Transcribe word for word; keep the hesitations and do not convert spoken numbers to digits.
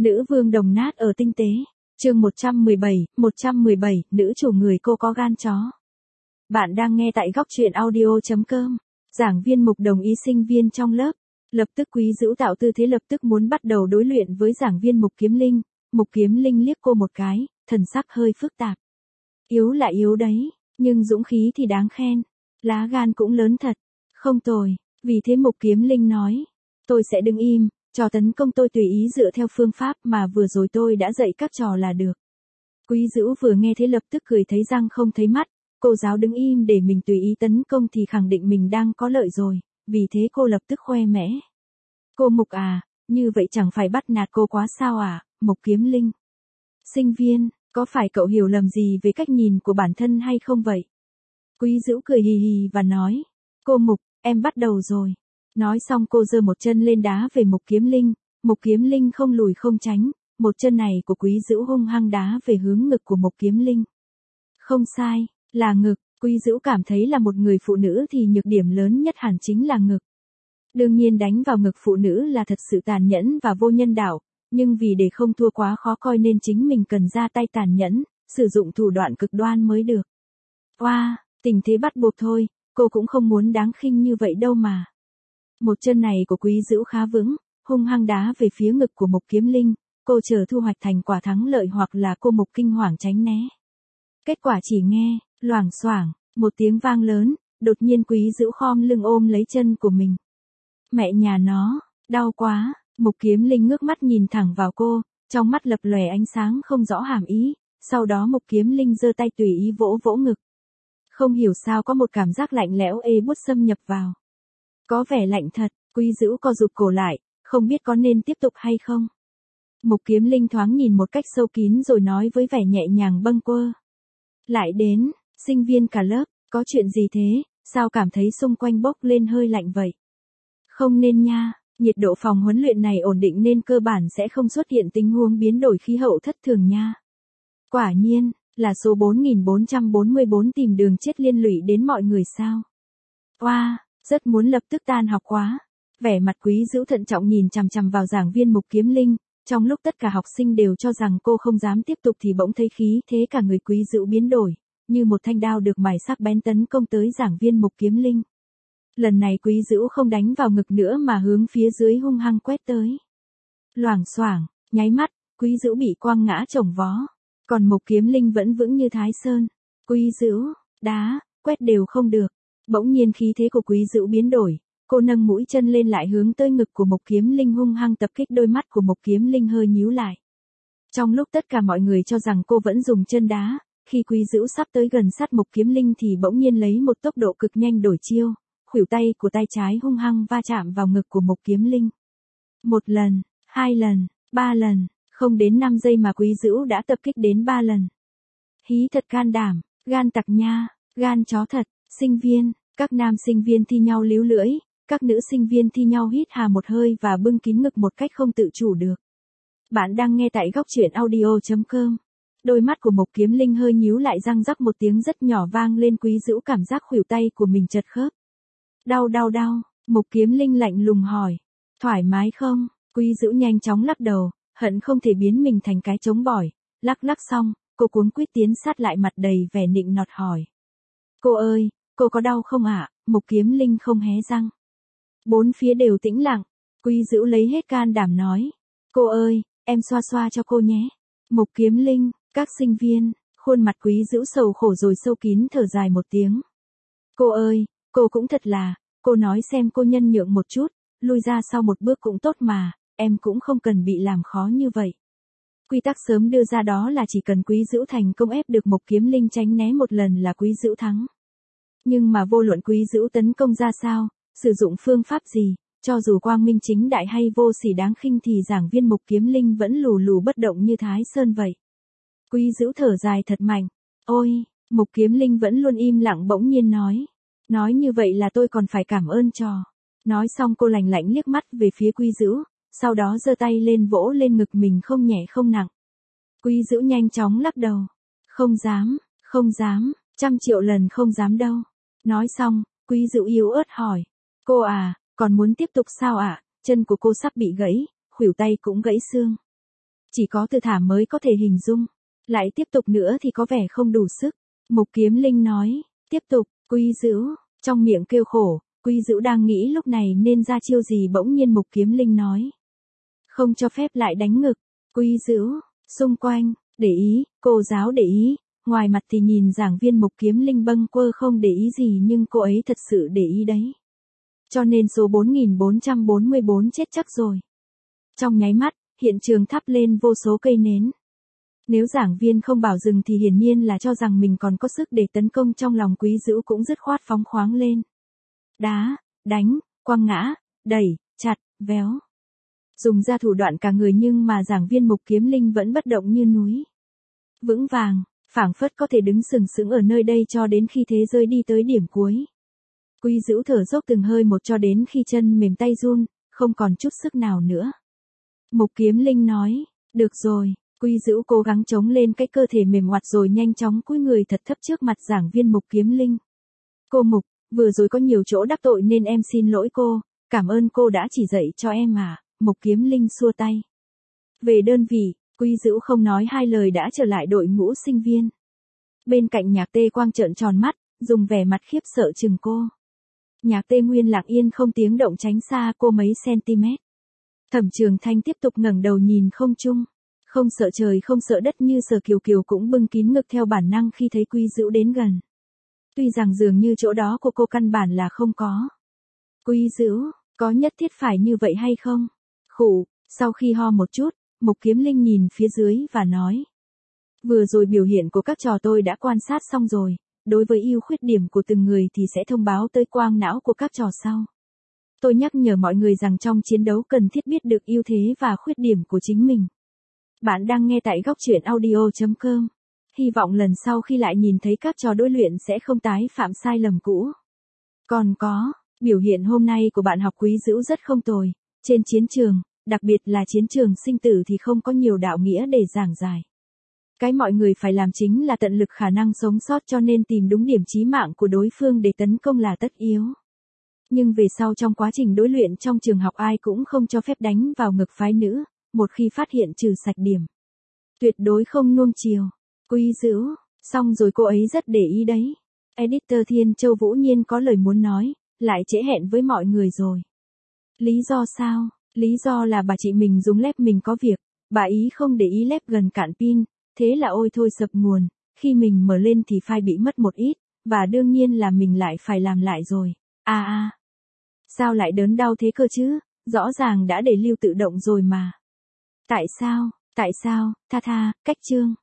Nữ vương đồng nát ở tinh tế. Chương một trăm mười bảy, một trăm mười bảy, nữ chủ người cô có gan chó. Bạn đang nghe tại góc truyện audio chấm com. Giảng viên Mục đồng ý sinh viên trong lớp. Lập tức Quý Dữu tạo tư thế lập tức muốn bắt đầu đối luyện với giảng viên Mục Kiếm Linh. Mục Kiếm Linh liếc cô một cái, thần sắc hơi phức tạp. Yếu là yếu đấy, nhưng dũng khí thì đáng khen. Lá gan cũng lớn thật. Không tồi, vì thế Mục Kiếm Linh nói. Tôi sẽ đứng im, trò tấn công tôi tùy ý dựa theo phương pháp mà vừa rồi tôi đã dạy các trò là được. Quý Dữu vừa nghe thế lập tức cười thấy răng không thấy mắt. Cô giáo đứng im để mình tùy ý tấn công thì khẳng định mình đang có lợi rồi, vì thế cô lập tức khoe mẽ. Cô Mục à, như vậy chẳng phải bắt nạt cô quá sao à, Mục Kiếm Linh. Sinh viên, có phải cậu hiểu lầm gì về cách nhìn của bản thân hay không vậy? Quý Dữu cười hì hì và nói. Cô Mục, em bắt đầu rồi. Nói xong cô giơ một chân lên đá về Mục Kiếm Linh. Mục Kiếm Linh không lùi không tránh, một chân này của Quý Dữu hung hăng đá về hướng ngực của Mục Kiếm Linh. Không sai, là ngực. Quý Dữu cảm thấy là một người phụ nữ thì nhược điểm lớn nhất hẳn chính là ngực. Đương nhiên đánh vào ngực phụ nữ là thật sự tàn nhẫn và vô nhân đạo, nhưng vì để không thua quá khó coi nên chính mình cần ra tay tàn nhẫn, sử dụng thủ đoạn cực đoan mới được. Oa, wow, tình thế bắt buộc thôi, cô cũng không muốn đáng khinh như vậy đâu mà. Một chân này của Quý Dữu khá vững, hung hăng đá về phía ngực của Mục Kiếm Linh, cô chờ thu hoạch thành quả thắng lợi hoặc là cô Mục kinh hoàng tránh né. Kết quả chỉ nghe, loảng xoảng, một tiếng vang lớn, đột nhiên Quý Dữu khom lưng ôm lấy chân của mình. Mẹ nhà nó, đau quá, Mục Kiếm Linh ngước mắt nhìn thẳng vào cô, trong mắt lập lòe ánh sáng không rõ hàm ý, sau đó Mục Kiếm Linh giơ tay tùy ý vỗ vỗ ngực. Không hiểu sao có một cảm giác lạnh lẽo ê buốt xâm nhập vào. Có vẻ lạnh thật, Quý Dữu co rụt cổ lại, không biết có nên tiếp tục hay không. Mục Kiếm Linh thoáng nhìn một cách sâu kín rồi nói với vẻ nhẹ nhàng bâng quơ. Lại đến, sinh viên cả lớp, có chuyện gì thế, sao cảm thấy xung quanh bốc lên hơi lạnh vậy? Không nên nha, nhiệt độ phòng huấn luyện này ổn định nên cơ bản sẽ không xuất hiện tình huống biến đổi khí hậu thất thường nha. Quả nhiên, là số bốn nghìn bốn trăm bốn mươi bốn tìm đường chết liên lụy đến mọi người sao? Oa, wow, rất muốn lập tức tan học quá. Vẻ mặt Quý Dữu thận trọng nhìn chằm chằm vào giảng viên Mục Kiếm Linh, trong lúc tất cả học sinh đều cho rằng cô không dám tiếp tục thì bỗng thấy khí thế cả người Quý Dữu biến đổi, như một thanh đao được mài sắc bén tấn công tới giảng viên Mục Kiếm Linh. Lần này Quý Dữu không đánh vào ngực nữa mà hướng phía dưới hung hăng quét tới. Loảng xoảng, nháy mắt, Quý Dữu bị quăng ngã chồng vó, còn Mục Kiếm Linh vẫn vững như Thái Sơn. Quý Dữu, đá, quét đều không được. Bỗng nhiên khí thế của Quý Dữu biến đổi, cô nâng mũi chân lên lại hướng tới ngực của Mục Kiếm Linh hung hăng tập kích, đôi mắt của Mục Kiếm Linh hơi nhíu lại. Trong lúc tất cả mọi người cho rằng cô vẫn dùng chân đá, khi Quý Dữu sắp tới gần sát Mục Kiếm Linh thì bỗng nhiên lấy một tốc độ cực nhanh đổi chiêu, khuỷu tay của tay trái hung hăng va chạm vào ngực của Mục Kiếm Linh. Một lần, hai lần, ba lần, không đến năm giây mà Quý Dữu đã tập kích đến ba lần. Hí thật can đảm, gan tặc nha, gan chó thật. Sinh viên, các nam sinh viên thi nhau líu lưỡi, các nữ sinh viên thi nhau hít hà một hơi và bưng kín ngực một cách không tự chủ được. Bạn đang nghe tại góc truyện audio chấm com. Đôi mắt của Mục Kiếm Linh hơi nhíu lại, răng rắc một tiếng rất nhỏ vang lên. Quý Dữu cảm giác khuỷu tay của mình chật khớp. Đau đau đau, Mục Kiếm Linh lạnh lùng hỏi. Thoải mái không? Quý Dữu nhanh chóng lắc đầu, hận không thể biến mình thành cái trống bỏi. Lắc lắc xong, cô cuống quýt tiến sát lại, mặt đầy vẻ nịnh nọt hỏi. Cô ơi, cô có đau không ạ? À? Mục Kiếm Linh không hé răng. Bốn phía đều tĩnh lặng. Quý Dữu lấy hết can đảm nói. Cô ơi, em xoa xoa cho cô nhé. Mục Kiếm Linh, các sinh viên, khuôn mặt Quý Dữu sầu khổ rồi sâu kín thở dài một tiếng. Cô ơi, cô cũng thật là, cô nói xem cô nhân nhượng một chút, lui ra sau một bước cũng tốt mà, em cũng không cần bị làm khó như vậy. Quy tắc sớm đưa ra đó là chỉ cần Quý Dữu thành công ép được Mục Kiếm Linh tránh né một lần là Quý Dữu thắng. Nhưng mà vô luận Quý Dữu tấn công ra sao, sử dụng phương pháp gì, cho dù quang minh chính đại hay vô sỉ đáng khinh thì giảng viên Mục Kiếm Linh vẫn lù lù bất động như Thái Sơn vậy. Quý Dữu thở dài thật mạnh. Ôi, Mục Kiếm Linh vẫn luôn im lặng bỗng nhiên nói. Nói như vậy là tôi còn phải cảm ơn cho. Nói xong cô lạnh lạnh liếc mắt về phía Quý Dữu, sau đó giơ tay lên vỗ lên ngực mình không nhẹ không nặng. Quý Dữu nhanh chóng lắc đầu. Không dám, không dám, trăm triệu lần không dám đâu. Nói xong, Quý Dữu yếu ớt hỏi. Cô à, còn muốn tiếp tục sao ạ? À? Chân của cô sắp bị gãy, khuỷu tay cũng gãy xương. Chỉ có từ thả mới có thể hình dung. Lại tiếp tục nữa thì có vẻ không đủ sức. Mục Kiếm Linh nói, tiếp tục, Quy Dữu, trong miệng kêu khổ, Quy Dữu đang nghĩ lúc này nên ra chiêu gì bỗng nhiên Mục Kiếm Linh nói. Không cho phép lại đánh ngực, Quy Dữu, xung quanh, để ý, cô giáo để ý, ngoài mặt thì nhìn giảng viên Mục Kiếm Linh bâng quơ không để ý gì nhưng cô ấy thật sự để ý đấy. Cho nên số bốn nghìn bốn trăm bốn mươi bốn chết chắc rồi. Trong nháy mắt, hiện trường thắp lên vô số cây nến. Nếu giảng viên không bảo dừng thì hiển nhiên là cho rằng mình còn có sức để tấn công, trong lòng Quý Dữu cũng dứt khoát phóng khoáng lên. Đá, đánh, quăng ngã, đẩy, chặt, véo. Dùng ra thủ đoạn cả người nhưng mà giảng viên Mục Kiếm Linh vẫn bất động như núi. Vững vàng, phảng phất có thể đứng sừng sững ở nơi đây cho đến khi thế giới đi tới điểm cuối. Quý Dữu thở dốc từng hơi một cho đến khi chân mềm tay run, không còn chút sức nào nữa. Mục Kiếm Linh nói, được rồi. Quý Dữu cố gắng chống lên cái cơ thể mềm oặt rồi nhanh chóng cúi người thật thấp trước mặt giảng viên Mục Kiếm Linh. Cô Mục, vừa rồi có nhiều chỗ đắc tội nên em xin lỗi cô, cảm ơn cô đã chỉ dạy cho em à, Mục Kiếm Linh xua tay. Về đơn vị, Quý Dữu không nói hai lời đã trở lại đội ngũ sinh viên. Bên cạnh Nhạc Tê Quang trợn tròn mắt, dùng vẻ mặt khiếp sợ chừng cô. Nhạc Tê Nguyên lặng yên không tiếng động tránh xa cô mấy cm. Thẩm Trường Thanh tiếp tục ngẩng đầu nhìn không trung. Không sợ trời không sợ đất như Sở Kiều Kiều cũng bưng kín ngực theo bản năng khi thấy Quý Dữu đến gần. Tuy rằng dường như chỗ đó của cô căn bản là không có. Quý Dữu, có nhất thiết phải như vậy hay không? Khụ, sau khi ho một chút, Mục Kiếm Linh nhìn phía dưới và nói. Vừa rồi biểu hiện của các trò tôi đã quan sát xong rồi, đối với ưu khuyết điểm của từng người thì sẽ thông báo tới quang não của các trò sau. Tôi nhắc nhở mọi người rằng trong chiến đấu cần thiết biết được ưu thế và khuyết điểm của chính mình. Bạn đang nghe tại góc truyện audio chấm com. Hy vọng lần sau khi lại nhìn thấy các trò đối luyện sẽ không tái phạm sai lầm cũ. Còn có, biểu hiện hôm nay của bạn học Quý Dữu rất không tồi. Trên chiến trường, đặc biệt là chiến trường sinh tử thì không có nhiều đạo nghĩa để giảng giải. Cái mọi người phải làm chính là tận lực khả năng sống sót, cho nên tìm đúng điểm chí mạng của đối phương để tấn công là tất yếu. Nhưng về sau trong quá trình đối luyện trong trường học ai cũng không cho phép đánh vào ngực phái nữ, một khi phát hiện trừ sạch điểm. Tuyệt đối không nuông chiều. Quý Dữu, xong rồi cô ấy rất để ý đấy. Editor Thiên Châu Vũ Nhiên có lời muốn nói, lại trễ hẹn với mọi người rồi. Lý do sao? Lý do là bà chị mình dùng lép mình có việc, bà ý không để ý lép gần cạn pin, thế là ôi thôi sập nguồn, khi mình mở lên thì file bị mất một ít, và đương nhiên là mình lại phải làm lại rồi. À à, sao lại đớn đau thế cơ chứ, rõ ràng đã để lưu tự động rồi mà. Tại sao, tại sao, tha tha, cách chương.